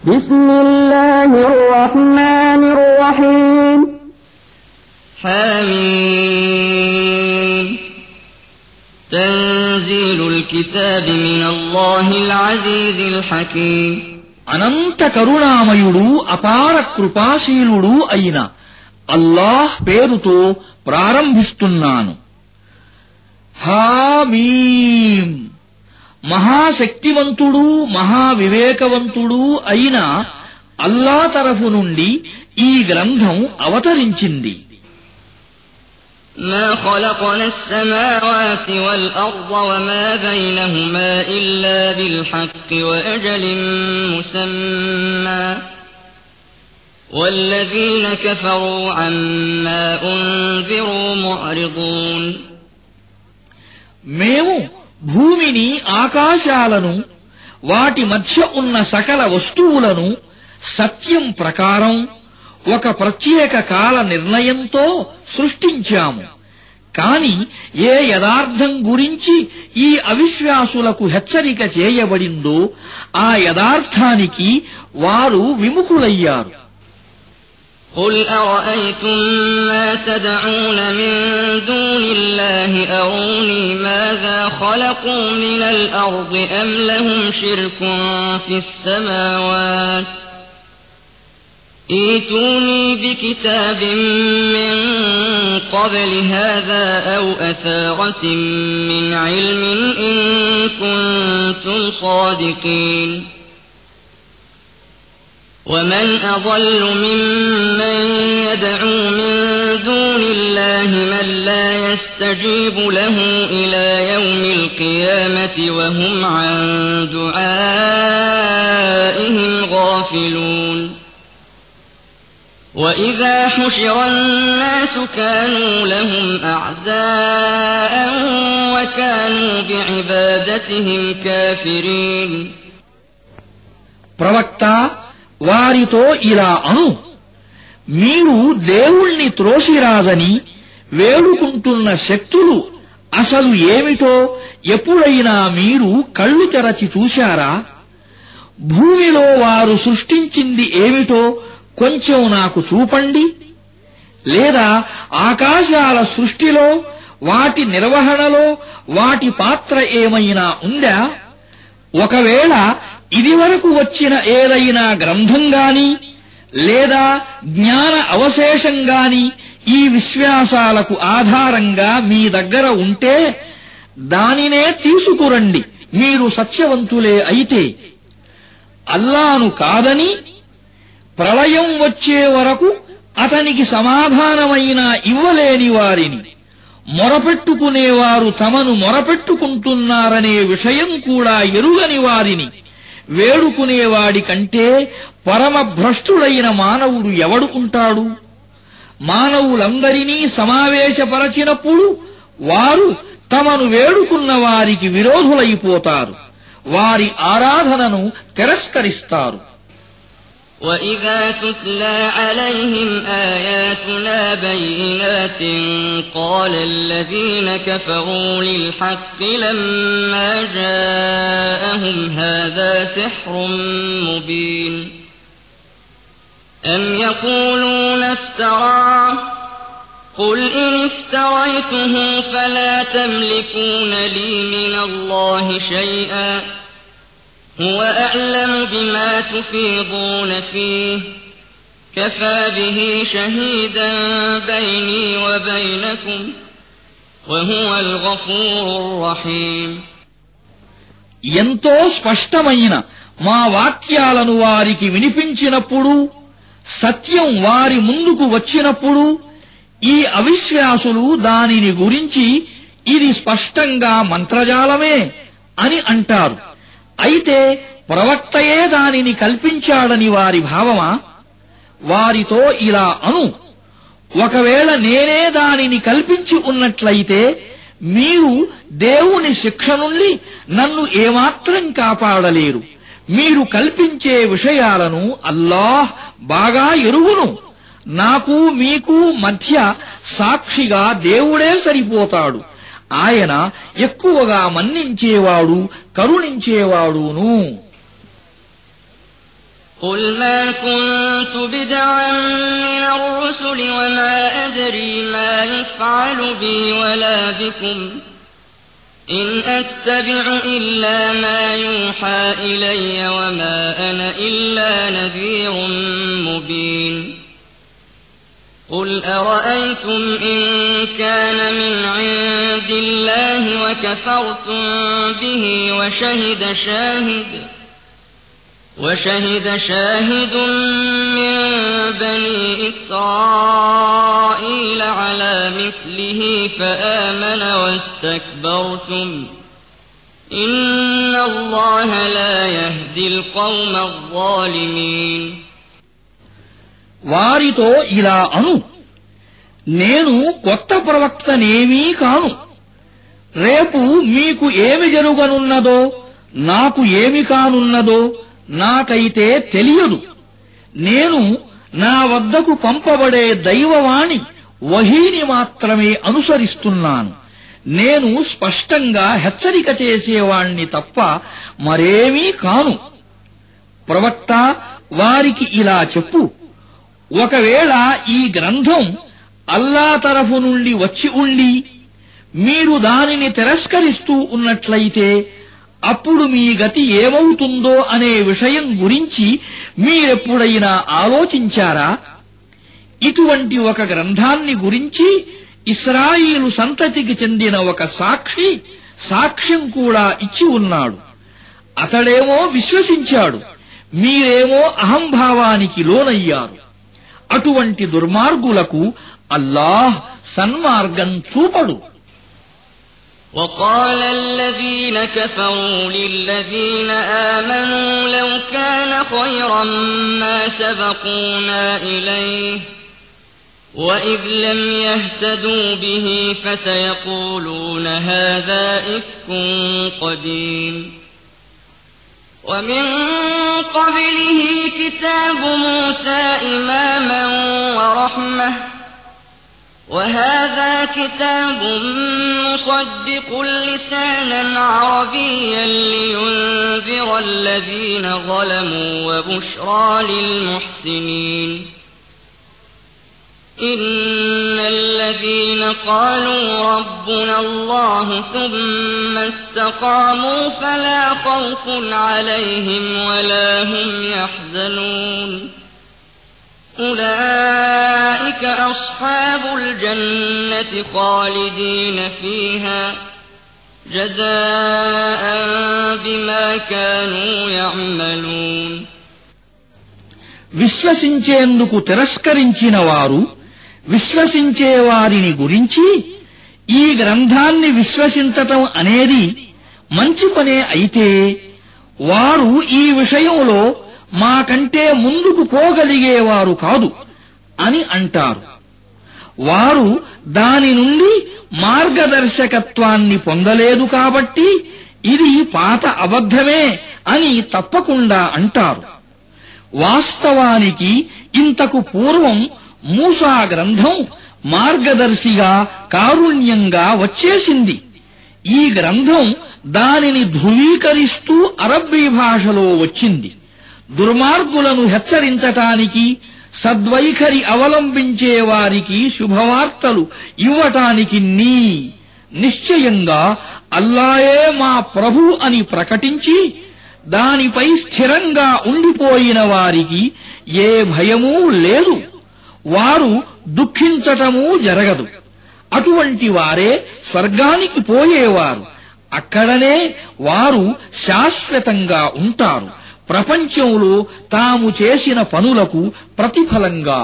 بسم الله الرحمن الرحيم حميم تنزيل الكتاب من الله العزيز الحكيم అనంత కరుణామయుడు అపార కృపాశీలుడు అయిన అల్లాహ్ పేరుతో ప్రారంభిస్తున్నాను. హామీం మహాశక్తివంతుడు మహావివేకవంతుడు అయిన అల్లా తరఫు నుండి ఈ గ్రంథం అవతరించింది. ما خلقنا السماوات والأرض وما بينهما إلا بالحق وأجل مسمى والذين كفروا عما أنذروا معرضون మేము భూమిని ఆకాశాలను వాటి మధ్య ఉన్న సకల వస్తువులను సత్యం ప్రకారం ఒక ప్రత్యేక కాల నిర్ణయంతో సృష్టించాము. కాని ఏ యథార్థం గురించి ఈ అవిశ్వాసులకు హెచ్చరిక చేయబడిందో ఆ యథార్థానికి వారు విముఖులయ్యారు. قل أرأيتم ما تدعون من دون الله أروني ماذا خلقوا من الأرض أم لهم شرك في السماوات ائتوني بكتاب من قبل هذا أو أثارة من علم إن كنتم صادقين ومن أضل ممن يدعو من دون الله من لا يستجيب له إلى يوم القيامة وهم عن دعائهم غافلون وإذا حشر الناس كانوا لهم أعداء وكانوا بعبادتهم كافرين ప్రవక్త వారితో ఇలా అను, మీరు దేవుణ్ణి త్రోసిరాదని వేడుకుంటున్న శక్తులు అసలు ఏమిటో ఎప్పుడైనా మీరు కళ్ళు తెరచి చూశారా? భూమిలో వారు సృష్టించింది ఏమిటో కొంచెం నాకు చూపండి. లేదా ఆకాశాల సృష్టిలో వాటి నిర్వహణలో వాటి పాత్ర ఏమైనా ఉందా? ఒకవేళ ఇదివరకు వచ్చిన ఏదైనా గ్రంథంగాని లేదా జ్ఞాన అవశేషంగాని ఈ విశ్వాసాలకు ఆధారంగా మీ దగ్గర ఉంటే దానినే తీసుకురండి మీరు సత్యవంతులే అయితే. అల్లాను కాదని ప్రళయం వచ్చే వరకు అతనికి సమాధానమైనా ఇవ్వలేని వారిని, మొరపెట్టుకునేవారు తమను మొరపెట్టుకుంటున్నారనే విషయం కూడా ఎరుగని వారిని వేడుకునేవాడి కంటే పరమభ్రష్టుడైన మానవుడు ఎవడు ఉంటాడు? మానవులందరినీ సమావేశపరచినప్పుడు వారు తమను వేడుకున్న వారికి విరోధులైపోతారు, వారి ఆరాధనను తిరస్కరిస్తారు. وَإِذَا تُتْلَى عَلَيْهِمْ آيَاتُنَا بَيِّنَاتٍ قَالَ الَّذِينَ كَفَرُوا لِلْحَقِّ لَمَّا جَاءَهُمْ هَذَا سِحْرٌ مُبِينٌ أَمْ يَقُولُونَ افْتَرَاهُ قُلْ إِنِ افْتَرَيْتُهُ فَلَا تَمْلِكُونَ لِي مِنَ اللَّهِ شَيْئًا هو أعلم بما تفيضون فيه كفى به شهيدا بيني وبينكم وهو الغفور الرحيم ఎంతో స్పష్టమైన మా వాక్యాలను వారికి వినిపించినప్పుడు, సత్యం వారి ముందుకు వచ్చినప్పుడు ఈ అవిశ్వాసులు దానిని గురించి ఇది స్పష్టంగా మంత్రజాలమే అని అంటారు. అయితే ప్రవక్తయే దానిని కల్పించాడని వారి భావమా? వారితో ఇలా అను, ఒకవేళ నేనే దానిని కల్పించి ఉన్నట్లయితే మీరు దేవుని శిక్ష నుండి నన్ను ఏమాత్రం కాపాడలేరు. మీరు కల్పించే విషయాలను అల్లాహ్ బాగా ఎరుగును. నాకు మీకు మధ్య సాక్షిగా దేవుడే సరిపోతాడు. ఆయన ఎక్కువగా మన్నించేవాడు కరుణించేవాడును. قل ما كنت بدعا من الرسل وما أدري ما يفعل بي ولا بكم إن أتبع إلا ما يوحى إلي وما أنا إلا نذير مبين قل أرأيتم إن كان من عند الله وكفرتم به وشهد شاهد من بني إسرائيل على مثله فآمن واستكبرتم إن الله لا يهدي القوم الظالمين వారితో ఇలా అను, నేను కొత్త ప్రవక్తనేమీ కాను. రేపు మీకు ఏమి జరుగనున్నదో నాకు ఏమి కానున్నదో నాకైతే తెలియదు. నేను నా వద్దకు పంపబడే దైవవాణి వహీని మాత్రమే అనుసరిస్తున్నాను. నేను స్పష్టంగా హెచ్చరిక చేసేవాణ్ణి తప్ప మరేమీ కాను. ప్రవక్త, వారికి ఇలా చెప్పు, ఒకవేళ ఈ గ్రంథం అల్లా తరఫు నుండి వచ్చి ఉండి మీరు దానిని తిరస్కరిస్తూ ఉన్నట్లయితే అప్పుడు మీ గతి ఏమవుతుందో అనే విషయం గురించి మీరెప్పుడైనా ఆలోచించారా? ఇటువంటి ఒక గ్రంథాన్ని గురించి ఇశ్రాయేలు సంతతికి చెందిన ఒక సాక్ష్యం కూడా ఇచ్చి ఉన్నాడు. అతడేమో విశ్వసించాడు, మీరేమో అహంభావానికి లోనయ్యారు. అటువంటి దుర్మార్గులకు అల్లాహ్ సన్మార్గం చూపడు. وقال الذين كفروا للذين آمنوا لو كان خيرا ما سبقونا إليه وإذ لم يهتدوا به فسيقولون هذا إفك قديم ومن قبله كتاب موسى إماما ورحمة وهذا كتاب مصدق لسانا عربيا لينذر الذين ظلموا وبشرى للمحسنين إن الذين قالوا ربنا الله ثم استقاموا فلا خوف عليهم ولا هم يحزنون أولئك أصحاب الجنة خالدين فيها جزاء بما كانوا يعملون విశ్వసించేందుకు తిరస్కరించిన వారు విశ్వసించేవారిని గురించి ఈ గ్రంథాన్ని విశ్వసించటం అనేది మంచి పనే అయితే వారు ఈ విషయంలో మాకంటే ముందుకు పోగలిగేవారు కాదు అని అంటారు. వారు దాని నుండి మార్గదర్శకత్వాన్ని పొందలేదు కాబట్టి ఇది పాత అబద్ధమే అని తప్పకుండా అంటారు. వాస్తవానికి ఇంతకు పూర్వం మూసా గ్రంథం మార్గదర్శిగా కారుణ్యంగా వచ్చేసింది. ఈ గ్రంథం దానిని ధృవీకరిస్తూ అరబ్బీ భాషలో వచ్చింది. దుర్మార్గులను హెచ్చరించటానికి, సద్వైఖరి అవలంబించే వారికి శుభవార్తలు ఇవ్వటానికి నిశ్చయంగా అల్లాయే మా ప్రభు అని ప్రకటించి దానిపై స్థిరంగా ఉండిపోయిన వారికి ఏ భయమూ లేదు, వారు దుఃఖించటమూ జరగదు. అటువంటి వారే స్వర్గానికి పోయేవారు, అక్కడనే వారు శాశ్వతంగా ఉంటారు, ప్రపంచంలో తాము చేసిన పనులకు ప్రతిఫలంగా.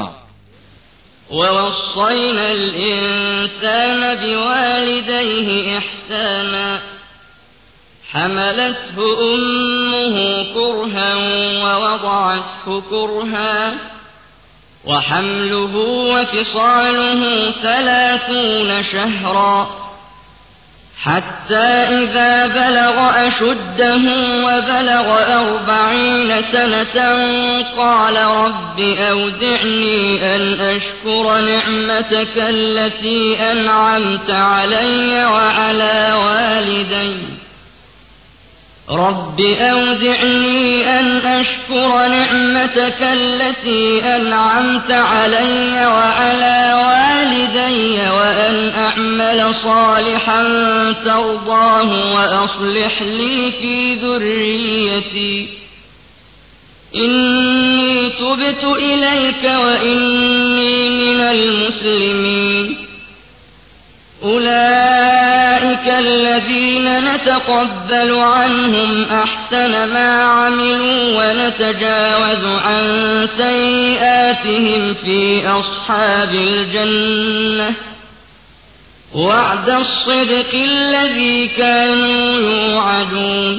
ووصينا الإنسان بوالديه إحسانا حملته أمه كرها ووضعته كرها وحمله وفصاله 30 شهرا حتى إذا بلغ أشده وبلغ 40 سنة قال رب أودعني أن أشكر نعمتك التي أنعمت علي وعلى والدي رب أودعني أن أشكر نعمتك التي أنعمت علي وعلى والدي وأن أعمل صالحا ترضاه وأصلح لي في ذريتي إني تبت إليك وإني من المسلمين أولئك الذين نتقبل عنهم أحسن ما عملوا ونتجاوز عن سيئاتهم في أصحاب الجنة وعد الصدق الذي كانوا يوعدون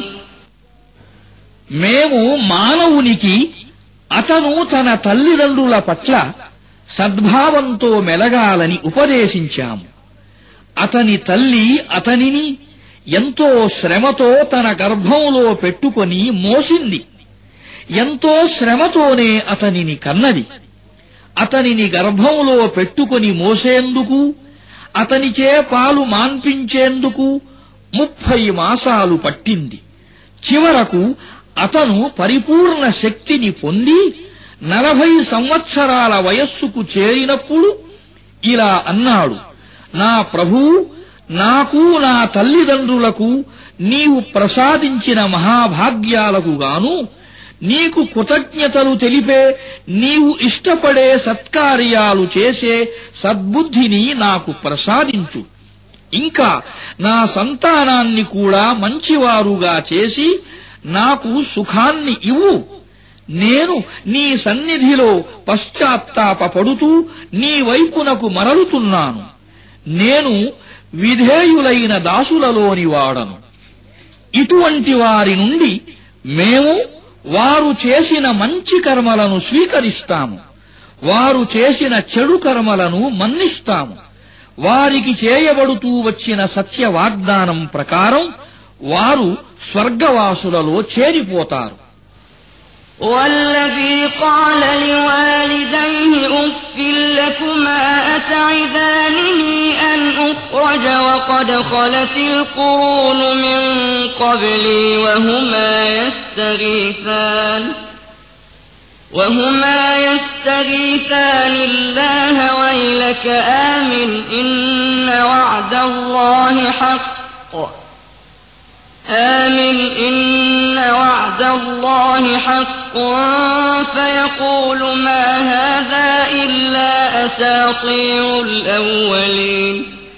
మేము మానవునికి అతను తన తల్లిదండ్రుల పట్ల సద్భావంతో మెలగాలని ఉపదేశించాము. అతని తల్లి అతనిని ఎంతో శ్రమతో తన గర్భంలో పెట్టుకొని మోసింది. ఎంతో శ్రమతోనే అతనిని కన్నది. అతనిని గర్భంలో పెట్టుకొని మోసేందుకు, అతనిచే పాలు మాన్పించేందుకు 30 మాసాలు పట్టింది. చివరకు అతను పరిపూర్ణ శక్తిని పొంది 40 సంవత్సరాల వయస్సుకు చేరినప్పుడు ఇలా అన్నాడు: నా ప్రభూ, నాకు నా తల్లిదండ్రులకు నీవు ప్రసాదించిన మహాభాగ్యాలకు గాను నీకు కృతజ్ఞతలు తెలిపే, నీవు ఇష్టపడే సత్కార్యాలు చేసే సద్బుద్ధిని నాకు ప్రసాదించు. ఇంకా నా సంతానాన్ని కూడా మంచివారుగా చేసి నాకు సుఖాన్ని ఇవ్వు. నేను నీ సన్నిధిలో పశ్చాత్తాపపడుతూ నీ వైపునకు మరలుతున్నాను. నేను విధేయులైన దాసులలోని వాడను. ఇటువంటి వారి నుండి మేము వారు చేసిన మంచి కర్మలను స్వీకరిస్తాము, వారు చేసిన చెడు కర్మలను మన్నిస్తాము. వారికి చేయబడుతూ వచ్చిన సత్య వాగ్దానం ప్రకారం వారు స్వర్గవాసులలో చేరిపోతారు. والذي قال لوالديه أف لكما أتعدانني أن أخرج وقد خلت القرون من قبلي وهما يستغيثان الله ويلك آمن إن وعد الله حق فيقول ما هذا إلا أساطير الأولين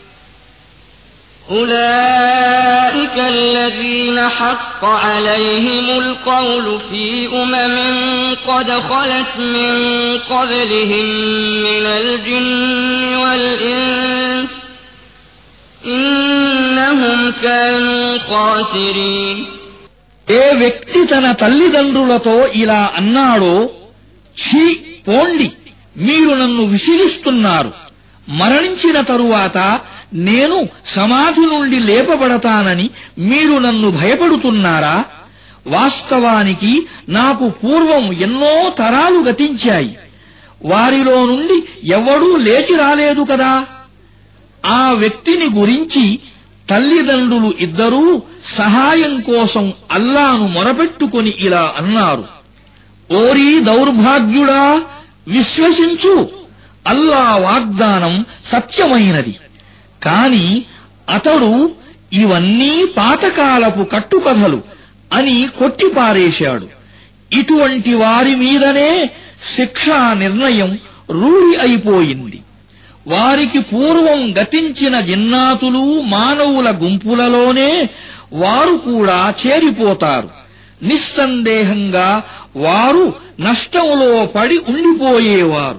أولئك الذين حق عليهم القول في قد خلت من قبلهم من الجن والإنس إنهم كانوا خاسرين. ఏ వ్యక్తి తన తల్లిదండ్రులతో ఇలా అన్నాడో, ఛీ పోండి, మీరు నన్ను విసిగిస్తున్నారు. మరణించిన తరువాత నేను సమాధి నుండి లేపబడతానని మీరు నన్ను భయపడుతున్నారా? వాస్తవానికి నాకు పూర్వం ఎన్నో తరాలు గతించాయి. వారిలో నుండి ఎవడూ లేచి రాలేదు కదా. ఆ వ్యక్తిని గురించి తల్లిదండ్రులు ఇద్దరూ సహాయం కోసం అల్లాను మొరపెట్టుకొని ఇలా అన్నారు: ఓరీ దౌర్భాగ్యుడా, విశ్వసించు, అల్లా వాగ్దానం సత్యమైనది. కాని అతడు ఇవన్నీ పాతకాలపు కట్టుకథలు అని కొట్టిపారేశాడు. ఇటువంటి వారి మీదనే శిక్షా నిర్ణయం రూఢి అయిపోయింది. వారికి పూర్వం గతించిన జిన్నాతులు, మానవుల గుంపులలోనే వారు కూడా చేరిపోతారు. నిస్సందేహంగా వారు నష్టంలో పడి ఉండిపోయేవారు.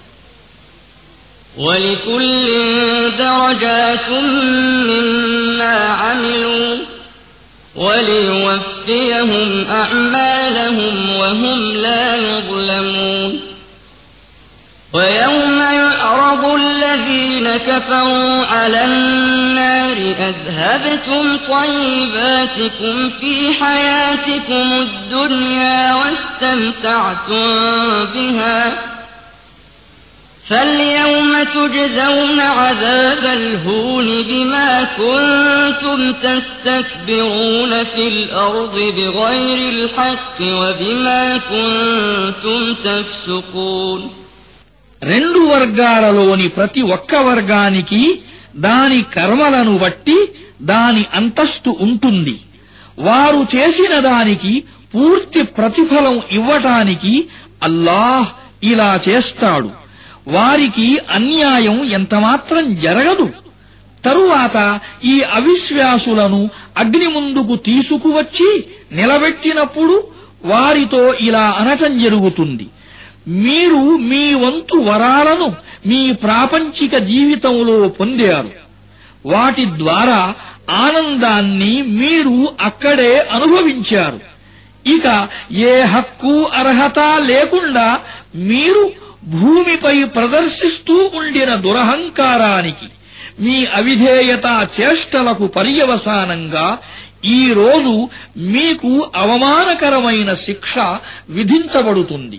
وَلِكُلٍّ دَرَجَاتٌ مِّمَّا عَمِلُوا وَلِيُوَفِّيَهُمْ أَعْمَالَهُمْ وَهُمْ لَا يُظْلَمُونَ. وَيَوْمَ يُعْرَضُ الَّذِينَ كَفَرُوا عَلَى النَّارِ أَذْهَبْتُمْ طَيِّبَاتِكُمْ فِي حَيَاتِكُمُ الدُّنْيَا وَاسْتَمْتَعْتُمْ بِهَا فاليوم تجزون عذاب الهون بما كنتم تستكبرون في الأرض بغير الحق وبما كنتم تفسقون. రెండు వర్గాలలోని ప్రతి ఒక్క వర్గానికి దాని కర్మలను బట్టి దాని అంతస్తు ఉంటుంది. వారు చేసిన దానికి పూర్తి ప్రతిఫలం ఇవ్వటానికి అల్లాహ్ ఇలా చేస్తాడు. వారికి అన్యాయం ఎంతమాత్రం జరగదు. తరువాత ఈ అవిశ్వాసులను అగ్ని ముందుకు తీసుకువచ్చి నిలబెట్టినప్పుడు వారితో ఇలా అనటం జరుగుతుంది: మీరు మీ వంతు వరాలను మీ ప్రాపంచిక జీవితంలో పొందారు. వాటి ద్వారా ఆనందాన్ని మీరు అక్కడే అనుభవించారు. ఇక ఏ హక్కు అర్హత లేకుండా మీరు భూమిపై ప్రదర్శిస్తూ ఉండిన దురహంకారానికి, మీ అవిధేయత చేష్టలకు పర్యవసానంగా ఈ రోజు మీకు అవమానకరమైన శిక్ష విధించబడుతుంది.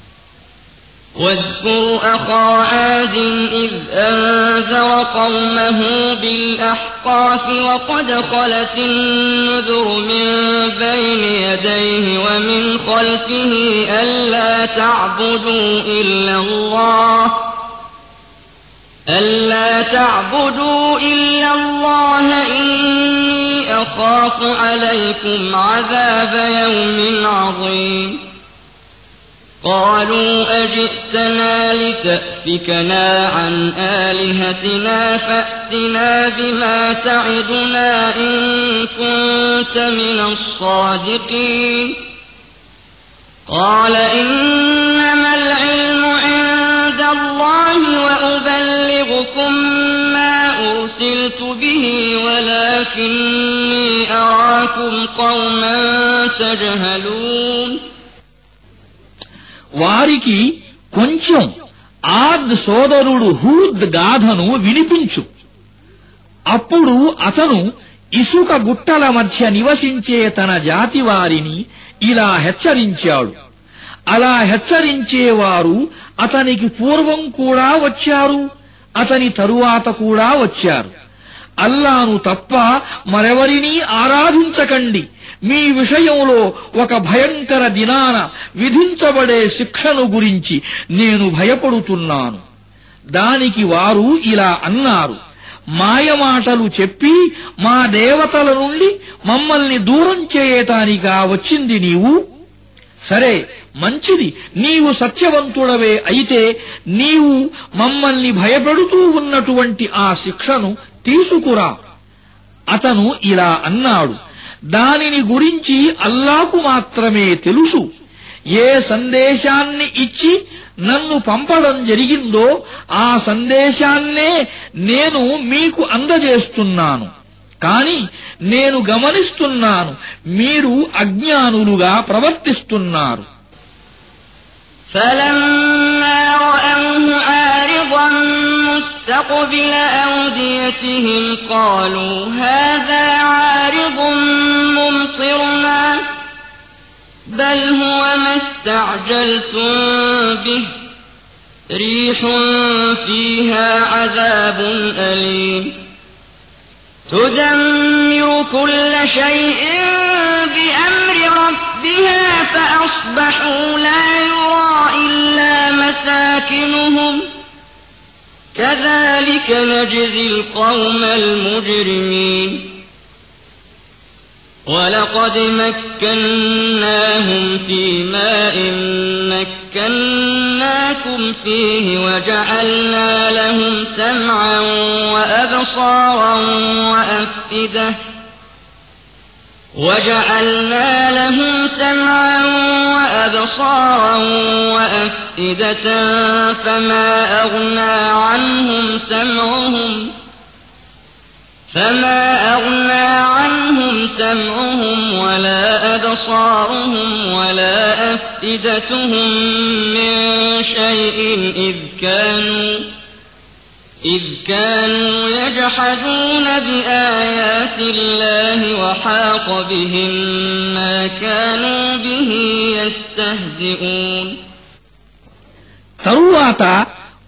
واذكر أخا عاد إذ أنذر قومه بالأحقاف وقد خلت النذر من بين يديه ومن خلفه ألا تعبدوا إلا الله إني أخاف عليكم عذاب يوم عظيم. قالوا أجئتنا لتأفكنا عن آلهتنا فأتنا بما تعدنا إن كنت من الصادقين. قال إنما العلم عند الله وأبلغكم ما أرسلت به ولكني أراكم قوما تجهلون. వారికి కొంచెం ఆద్ సోదరుడు హూద్ గాథను వినిపించు. అప్పుడు అతను ఇసుక గుట్టల మధ్య నివసించే తన జాతి వారిని ఇలా హెచ్చరించాడు. అలా హెచ్చరించేవారు అతనికి పూర్వం కూడా వచ్చారు, అతని తరువాత కూడా వచ్చారు. అల్లాను తప్ప మరెవరినీ ఆరాధించకండి. మీ విషయంలో ఒక భయంకర దినాన విధించబడే శిక్షను గురించి నేను భయపడుతున్నాను. దానికి వారు ఇలా అన్నారు: మాయమాటలు చెప్పి మా దేవతల నుండి మమ్మల్ని దూరం చేయటానికా వచ్చింది నీవు? సరే, మంచిది, నీవు సత్యవంతుడవే అయితే నీవు మమ్మల్ని భయపెడుతూ ఉన్నటువంటి ఆ శిక్షను తీసుకురా. అతను ఇలా అన్నాడు: దానిని గురించి అల్లాకు మాత్రమే తెలుసు. ఏ సందేశాన్ని ఇచ్చి నన్ను పంపడం జరిగిందో ఆ సందేశాన్నే నేను మీకు అందజేస్తున్నాను. కాని నేను గమనిస్తున్నాను, మీరు అజ్ఞానులుగా ప్రవర్తిస్తున్నారు. فلما رأوه عارضا مستقبل أوديتهم قالوا هذا عارض ممطرنا بل هو ما استعجلتم به ريح فيها عذاب أليم تدمر كل شيء بأمر ربها فأصبحوا لا يرى إلا مساكنهم كذلك نجزي القوم المجرمين. ولقد مكناهم في ماء مكناكم فيه وجعلنا لهم سمعا وأبصارا وأفئدة فما أغنى عنهم سمعهم ولا أبصارهم ولا أفئدتهم من شيء إذ كانوا يجحدون بآيات الله وحاق بهم ما كانوا به يستهزئون. తరువాత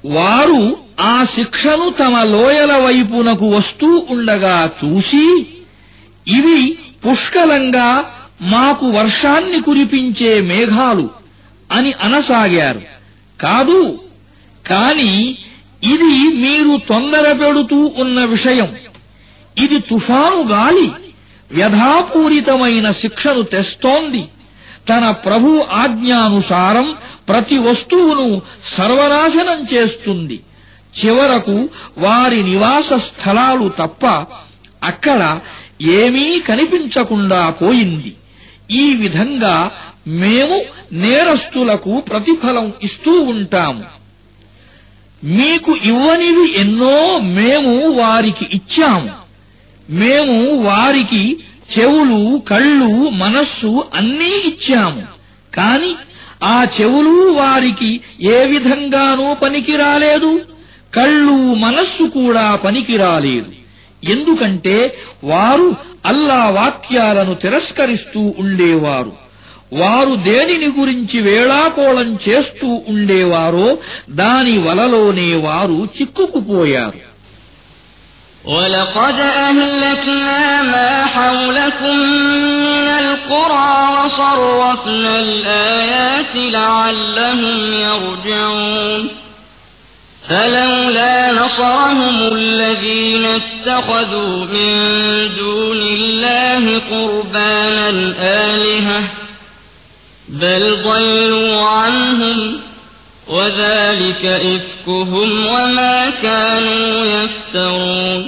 వారు ఆ శిక్షను తమ లోయల వైపునకు వస్తూ ఉండగా చూసి, ఇవి పుష్కలంగా మాకు వర్షాన్ని కురిపించే మేఘాలు అని అనసాగారు. కాదు, కాని ఇది మీరు తొందరపెడుతూ ఉన్న విషయం. ఇది తుఫాను గాలి వ్యధాపూరితమైన శిక్షను తెస్తోంది. తన ప్రభు ఆజ్ఞానుసారం ప్రతి వస్తువును సర్వనాశనం చేస్తుంది. చివరకు వారి నివాస స్థలాలు తప్ప అక్కడ ఏమీ కనిపించకుండా పోయింది. ఈ విధంగా మేము నేరస్తులకు ప్రతిఫలం ఇస్తూ ఉంటాము. మీకు ఇవ్వనివి ఎన్నో మేము వారికి ఇచ్చాము. మేము వారికి చెవులు, కళ్ళు, మనస్సు అన్నీ ఇచ్చాము. కాని ఆ చెవులు వారికి ఏ విధంగానూ పనికిరాలేదు. కళ్ళు, మనస్సు కూడా పనికిరాలేదు. ఎందుకంటే వారు అల్లా వాక్యాలను తిరస్కరిస్తూ ఉండేవారు. వారు దేనిని గురించి వేళాకోళం చేస్తూ ఉండేవారో దాని వలలోనే వారు చిక్కుకుపోయారు. وَلَقَدْ أَهْلَكْنَا مَا حَوْلَكُمْ مِنَ الْقُرَى وَصَرَّفْنَا الْآيَاتِ لَعَلَّهُمْ يَرْجِعُونَ فَلَوْلَا نَصَرَهُمُ الَّذِينَ اتَّخَذُوا مِن دُونِ اللَّهِ قُرْبَانًا آلِهَةً بَلْ ضَلُّوا عَنْهُمْ وَذَلِكَ إِفْكُهُمْ وَمَا كَانُوا يَفْتَرُونَ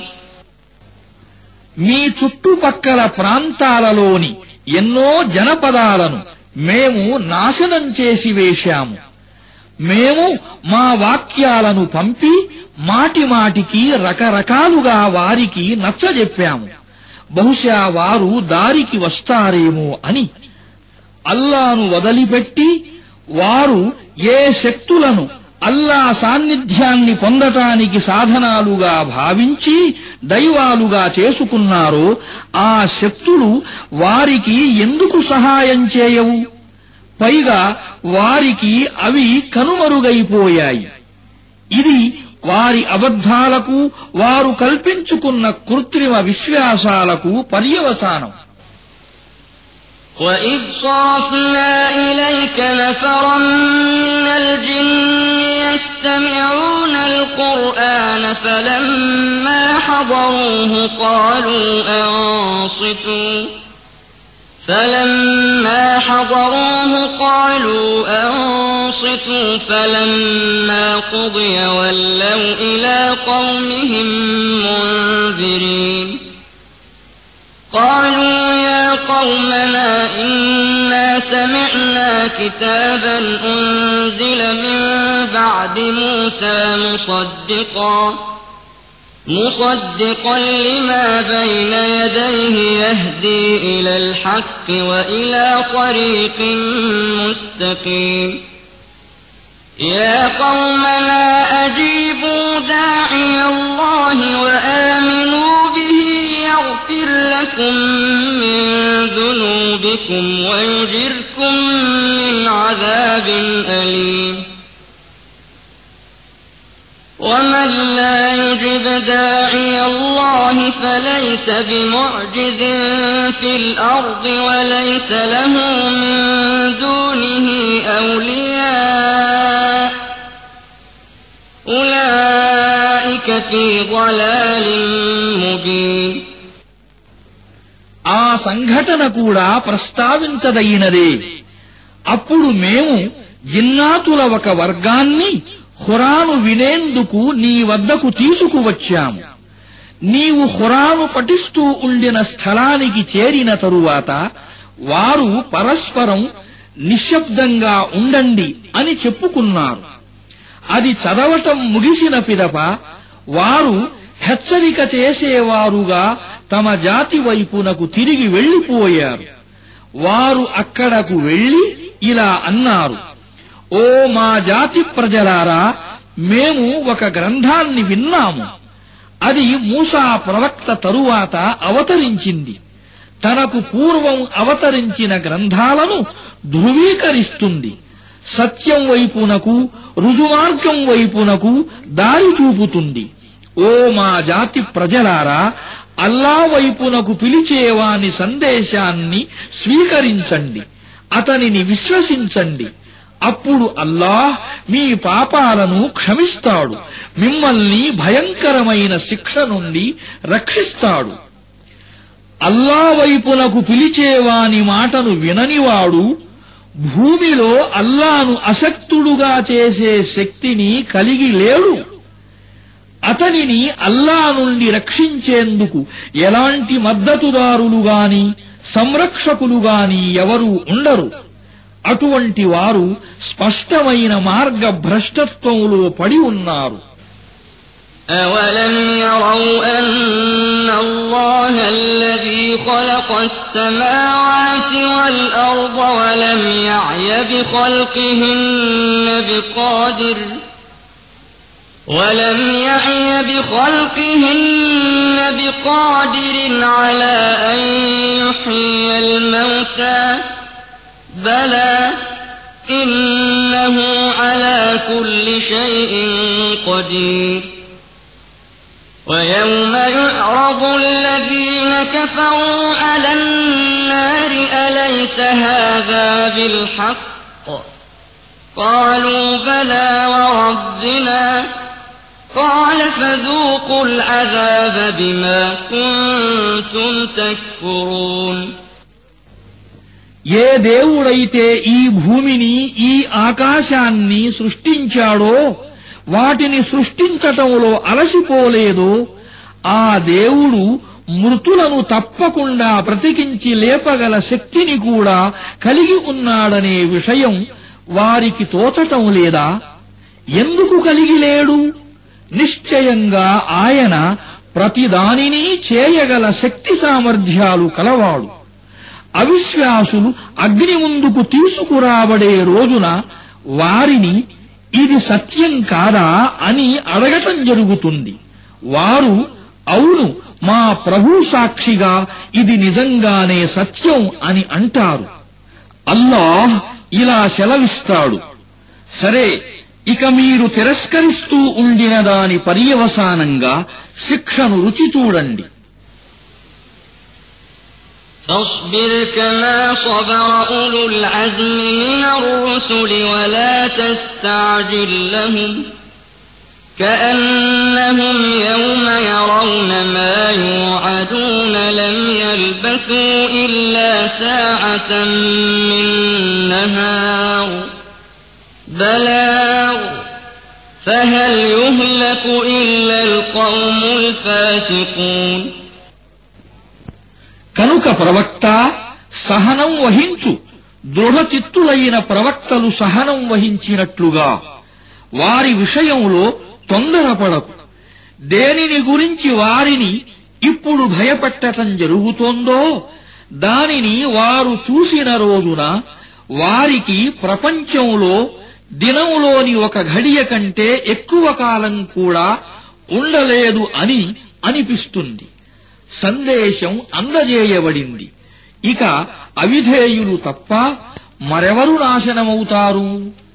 మీ చుట్టుపక్కల ప్రాంతాలలోని ఎన్నో జనపదాలను మేము నాశనం చేసి వేశాము. మేము మా వాక్యాలను పంపి మాటిమాటికి రకరకాలుగా వారికి నచ్చజెప్పాము. బహుశా వారు దారికి వస్తారేమో అని. అల్లాను వదిలిపెట్టి వారు ఏ శక్తులను అల్లా సాన్నిధ్యాన్ని పొందటానికి సాధనాలుగా భావించి దైవాలుగా చేసుకున్నారో ఆ శక్తులు వారికి ఎందుకు సహాయం చేయవు? పైగా వారికి అవి కనుమరుగైపోయాయి. ఇది వారి అబద్ధాలకు, వారు కల్పించుకున్న కృత్రిమ విశ్వాసాలకు పర్యవసానం. وَإِذْ صَرَفْنَا إِلَيْكَ نَفَرًا مِّنَ الْجِنِّ يَسْتَمِعُونَ الْقُرْآنَ فَلَمَّا حَضَرُوهُ قَالُوا أَنصِتُوا فَلَمَّا قُضِيَ وَلَّوْا إِلَىٰ قَوْمِهِم مُّنذِرِينَ قالوا يا قومنا إنا سمعنا كتابا أنزل من بعد موسى مصدقا لما بين يديه يهدي إلى الحق وإلى طريق مستقيم يا قومنا أجيبوا داعي الله وآمنوا به يغفر لكم من ذنوبكم ويجركم من عذاب أليم ومن لا يجب داعي الله فليس بمعجز في الأرض وليس له من دونه أولياء أولئك في ضلال مبين ఆ సంఘటన కూడా ప్రస్తావించదగినదే. అప్పుడు మేము జిన్నాతుల ఒక వర్గాన్ని ఖురాను వినేందుకు నీ వద్దకు తీసుకువచ్చాము. నీవు ఖురాను పఠిస్తూ ఉండిన స్థలానికి చేరిన తరువాత వారు పరస్పరం నిశ్శబ్దంగా ఉండండి అని చెప్పుకున్నారు. అది చదవటం ముగిసిన పిదప వారు హెచ్చరిక చేసేవారుగా తమ జాతి వైపునకు తిరిగి వెళ్లిపోయారు. వారు అక్కడకు వెళ్లి ఇలా అన్నారు: ఓ మా జాతి ప్రజలారా, మేము ఒక గ్రంథాన్ని విన్నాము. అది మూసా ప్రవక్త తరువాత అవతరించింది. తనకు పూర్వం అవతరించిన గ్రంథాలను ధృవీకరిస్తుంది. సత్యం వైపునకు, రుజుమార్గం వైపునకు దారి చూపుతుంది. ఓ మా జాతి ప్రజలారా, అల్లా వైపునకు పిలిచేవాని సందేశాన్ని స్వీకరించండి, అతనిని విశ్వసించండి. అప్పుడు అల్లాహ్ మీ పాపాలను క్షమిస్తాడు, మిమ్మల్ని భయంకరమైన శిక్ష నుండి రక్షిస్తాడు. అల్లా వైపునకు పిలిచేవాని మాటను విననివాడు భూమిలో అల్లాను అశక్తుడుగా చేసే శక్తిని కలిగి లేడు. అతనిని అల్లా నుండి రక్షించేందుకు ఎలాంటి మద్దతుదారులు గాని సంరక్షకులు గాని ఎవరూ ఉండరు. అటువంటి వారు స్పష్టమైన మార్గభ్రష్టత్వంలో పడి ఉన్నారు. أَوَلَمْ يَرَوْا أَنَّ اللَّهَ الَّذِي خَلَقَ السَّمَاوَاتِ وَالْأَرْضَ وَلَمْ يَعْيَ بِخَلْقِهِنَّ بِقَادِرٍ عَلَىٰ أَن يُحْيِيَ الْمَوْتَىٰ بَلَىٰ إِنَّهُ عَلَىٰ كُلِّ شَيْءٍ قَدِيرٌ وَيَوْمَ يُعْرَضُ الَّذِينَ كَفَرُوا عَلَى النَّارِ أَلَيْسَ هَٰذَا بِالْحَقِّ قَالُوا بَلَىٰ وَرَبِّنَا قَالَ فَذُوقُوا الْعَذَابَ بِمَا كُنتُمْ تَكْفُرُونَ ఏ దేవుడైతే ఈ భూమిని ఈ ఆకాశాన్ని సృష్టించాడో, వాటిని సృష్టించటంలో అలసిపోలేదో, ఆ దేవుడు మృతులను తప్పకుండా బ్రతికించి లేపగల శక్తిని కూడా కలిగి ఉన్నాడనే విషయం వారికి తోచటం లేదా? ఎందుకు కలిగి లేడు? నిశ్చయంగా ఆయన ప్రతిదానినీ చేయగల శక్తి సామర్థ్యాలు కలవాడు. అవిశ్వాసులు అగ్ని ముందుకు తీసుకురాబడే రోజున వారిని ఇది సత్యం కాదా అని అడగటం జరుగుతుంది. వారు అవును, మా ప్రభు సాక్షిగా ఇది నిజంగానే సత్యం అని అంటారు. అల్లాహ్ ఇలా సెలవిస్తాడు, సరే, ఇక మీరు తిరస్కరిస్తూ ఉండిన దాని పర్యవసానంగా శిక్షను రుచి చూడండి. فاصبر كما صبر أولو العزم من الرسل ولا تستعجل لهم كأنهم يوم يرون ما يوعدون لم يلبثوا إلا ساعة من نهار بلاغ فهل يهلك إلا القوم الفاسقون కనుక ప్రవక్త సహనం వహించు, దృఢచిత్తులైన ప్రవక్తలు సహనం వహించినట్లుగా. వారి విషయంలో తొందరపడకు. దేనిని గురించి వారిని ఇప్పుడు భయపెట్టటం జరుగుతోందో దానిని వారు చూసిన రోజున వారికి ప్రపంచంలో దినంలోని ఒక ఘడియ కంటే ఎక్కువ కాలం కూడా ఉండలేదు అని అనిపిస్తుంది. సందేశం అందజేయబడింది. ఇక అవిధేయులు తప్ప మరెవరు నాశనమవుతారు?